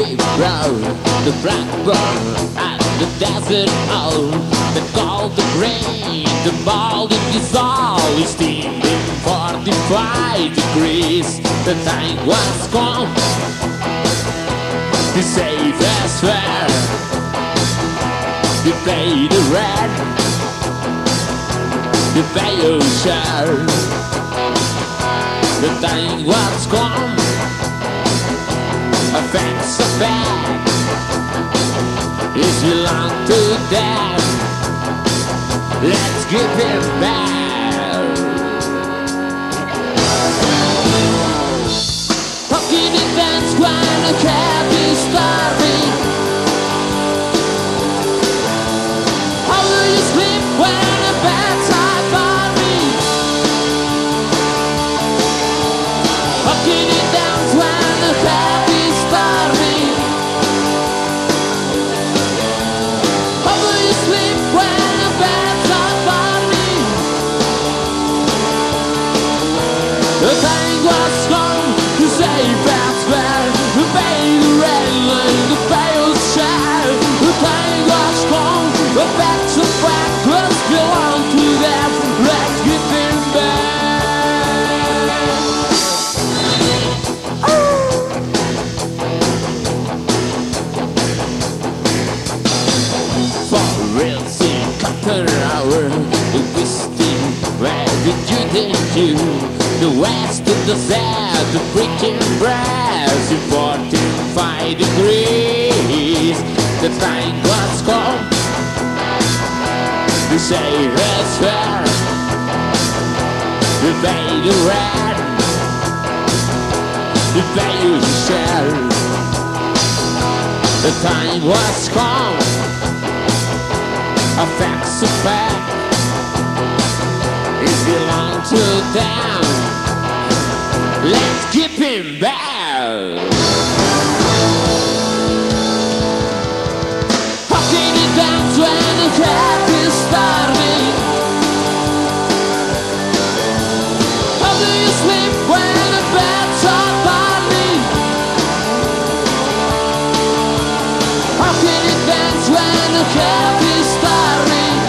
deep road, the blackbird and the desert owl, the gold, the green, the bald, the dissolve is steaming 45 degrees. The time was gone, the safest fair. You play the red, the veil share. The time was gone, a thanks a back is belong to them. Let's give him back. How can you dance when a cat is starving? How will you sleep when a bat's hot bombing? How can you dance when a cat is starving? How will you sleep when a bat's hot bombing? The time was gone, the safe as well. The bay, the red line, the pale shine. The time was gone, the backs of backwards belong to them. Let's give them back. For real, see, copper hour, the whiskey, where did you do? The west to the south, the breaking brass in 45 degrees. The time was cold, the sailors fair, the veil red, the veil share. The time was cold, a fact's a fact, it belongs to them. Let's give him back. How can you dance when the cat is starving? How do you sleep when the beds are bombing? How can you dance when the cat is starving?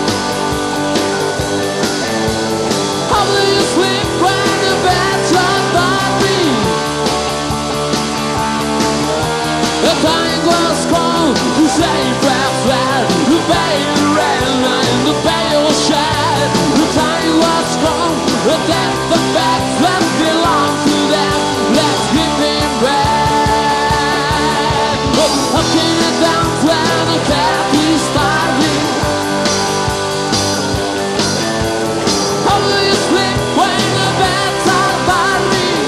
How do you sleep when the beds are bombing? The time was cold, the safe as well. The veil red line, the veil shed. The time was gone, the death of facts that belong to them. Let's give him back. How can you dance when the cat is starving? How will you sleep when the beds are bombing?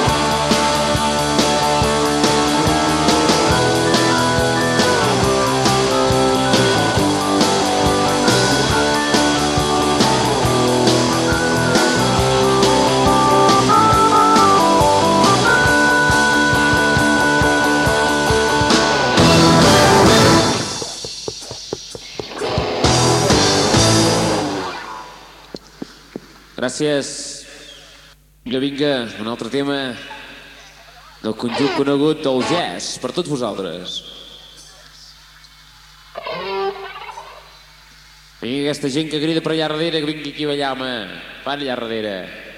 Gràcies. Vinga, un altre tema del conjunt conegut del jazz, per tots vosaltres. Vinga, aquesta gent que crida per allà darrere, que vingui aquí a ballar, home. Van allà darrere.